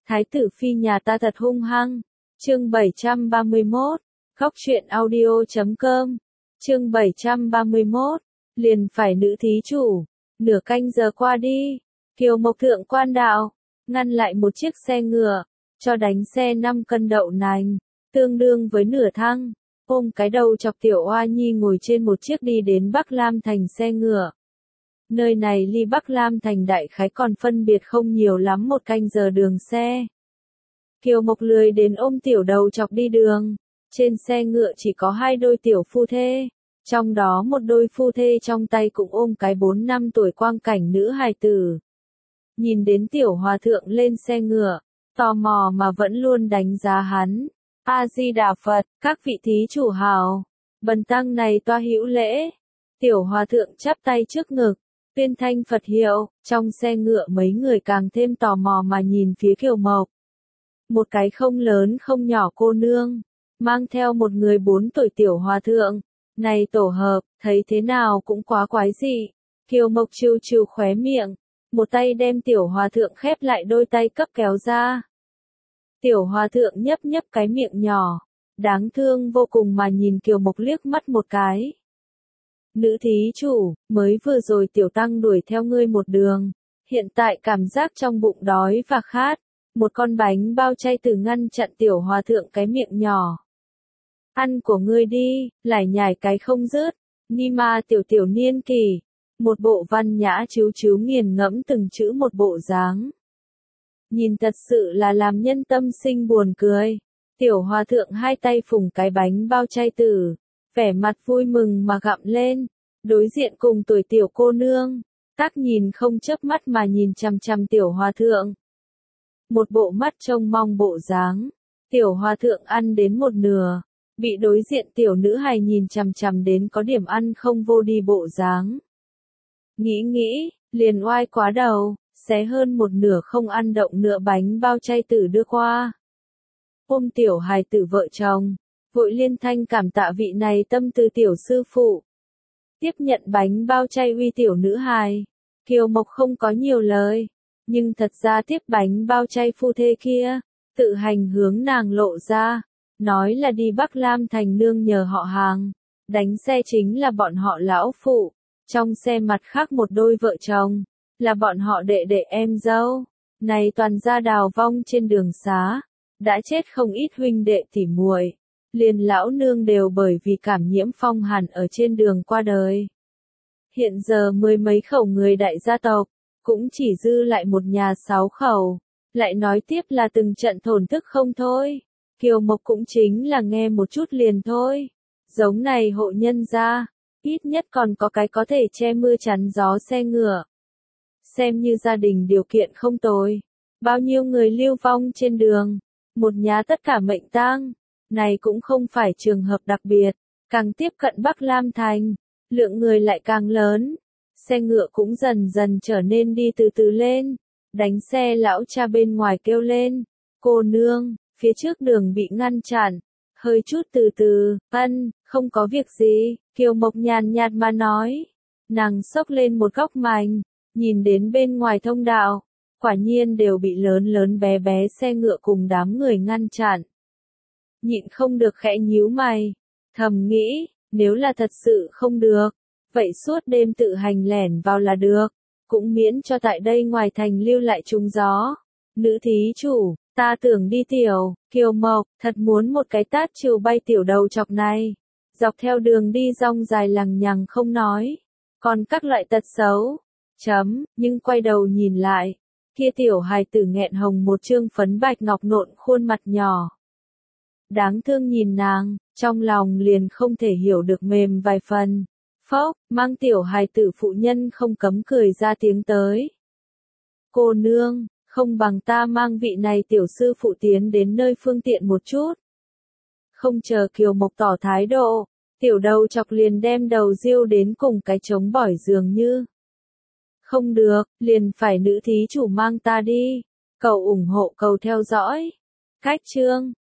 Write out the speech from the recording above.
Thái tử phi nhà ta thật hung hăng. Chương 731, Góc truyện audio.com. Chương 731, liền phải nữ thí chủ. Nửa canh giờ qua đi, Kiều Mộc thượng quan đạo, ngăn lại một chiếc xe ngựa, cho đánh xe 5 cân đậu nành, tương đương với nửa thăng, ôm cái đầu chọc tiểu oa nhi ngồi trên một chiếc đi đến Bắc Lam Thành xe ngựa. Nơi này ly Bắc Lam Thành đại khái còn phân biệt không nhiều lắm một canh giờ đường xe. Kiều Mộc lười đến ôm tiểu đầu chọc đi đường, trên xe ngựa chỉ có 2 đôi tiểu phu thê, trong đó một đôi phu thê trong tay cũng ôm cái 4 năm tuổi quang cảnh nữ hài tử. Nhìn đến tiểu hòa thượng lên xe ngựa, tò mò mà vẫn luôn đánh giá hắn. A-di-đà Phật, các vị thí chủ hào, bần tăng này toa hữu lễ. Tiểu hòa thượng chắp tay trước ngực, tuyên thanh Phật hiệu, trong xe ngựa mấy người càng thêm tò mò mà nhìn phía Kiều Mộc. Một cái không lớn không nhỏ cô nương, mang theo một người 4 tuổi tiểu hòa thượng, này tổ hợp, thấy thế nào cũng quá quái dị. Kiều Mộc trêu trêu khóe miệng, một tay đem tiểu hòa thượng khép lại đôi tay cấp kéo ra. Tiểu hòa thượng nhấp nhấp cái miệng nhỏ, đáng thương vô cùng mà nhìn Kiều Mộc liếc mắt một cái. Nữ thí chủ, mới vừa rồi tiểu tăng đuổi theo ngươi một đường, hiện tại cảm giác trong bụng đói và khát, một con bánh bao chay từ ngăn chặn tiểu hòa thượng cái miệng nhỏ. Ăn của ngươi đi, lải nhải cái không dứt, ni ma tiểu niên kỳ, một bộ văn nhã chiếu chiếu nghiền ngẫm từng chữ một bộ dáng. Nhìn thật sự là làm nhân tâm sinh buồn cười. Tiểu hòa thượng 2 tay phủng cái bánh bao chay tử, vẻ mặt vui mừng mà gặm lên, đối diện cùng tuổi tiểu cô nương, tác nhìn không chớp mắt mà nhìn chằm chằm tiểu hòa thượng. Một bộ mắt trông mong bộ dáng, tiểu hòa thượng ăn đến một nửa, bị đối diện tiểu nữ hài nhìn chằm chằm đến có điểm ăn không vô đi bộ dáng. Nghĩ, liền oai quá đầu, xé hơn một nửa không ăn động nửa bánh bao chay tử đưa qua. Ôm tiểu hài tử vợ chồng, vội liên thanh cảm tạ vị này tâm tư tiểu sư phụ. Tiếp nhận bánh bao chay uy tiểu nữ hài, Kiều Mộc không có nhiều lời, nhưng thật ra tiếp bánh bao chay phu thê kia, tự hành hướng nàng lộ ra, nói là đi Bắc Lam Thành nương nhờ họ hàng, đánh xe chính là bọn họ lão phụ, trong xe mặt khác một đôi vợ chồng, là bọn họ đệ đệ em dâu, này toàn gia đào vong trên đường xá, đã chết không ít huynh đệ tỉ muội, liền lão nương đều bởi vì cảm nhiễm phong hàn ở trên đường qua đời. Hiện giờ 10 mấy khẩu người đại gia tộc, cũng chỉ dư lại một nhà 6 khẩu, lại nói tiếp là từng trận thổn thức không thôi. Kiều Mộc cũng chính là nghe một chút liền thôi. Giống này hộ nhân gia, ít nhất còn có cái có thể che mưa chắn gió xe ngựa. Xem như gia đình điều kiện không tồi. Bao nhiêu người lưu vong trên đường, một nhà tất cả mệnh tang. Này cũng không phải trường hợp đặc biệt, càng tiếp cận Bắc Lam Thành, lượng người lại càng lớn. Xe ngựa cũng dần dần trở nên đi từ từ lên. Đánh xe lão cha bên ngoài kêu lên, cô nương, phía trước đường bị ngăn chặn, hơi chút từ từ, không có việc gì, Kiều Mộc nhàn nhạt mà nói. Nàng xốc lên một góc mảnh, nhìn đến bên ngoài thông đạo, quả nhiên đều bị lớn lớn bé bé xe ngựa cùng đám người ngăn chặn. Nhịn không được khẽ nhíu mày, thầm nghĩ, nếu là thật sự không được, vậy suốt đêm tự hành lẻn vào là được, cũng miễn cho tại đây ngoài thành lưu lại trúng gió. Nữ thí chủ, ta tưởng đi tiểu, Kiều Mộc, thật muốn một cái tát chiều bay tiểu đầu chọc này. Dọc theo đường đi rong dài lằng nhằng không nói, còn các loại tật xấu. Nhưng quay đầu nhìn lại, kia tiểu hài tử nghẹn hồng một trương phấn bạch ngọc nộn khuôn mặt nhỏ. Đáng thương nhìn nàng, trong lòng liền không thể hiểu được mềm vài phần. Phốc, mang tiểu hài tử phụ nhân không cấm cười ra tiếng tới. Cô nương, không bằng ta mang vị này tiểu sư phụ tiến đến nơi phương tiện một chút. Không chờ Kiều Mộc tỏ thái độ, tiểu đầu chọc liền đem đầu riêu đến cùng cái trống bỏi dường như. Không được, liền phải nữ thí chủ mang ta đi. Cầu ủng hộ cầu theo dõi. Cách chương.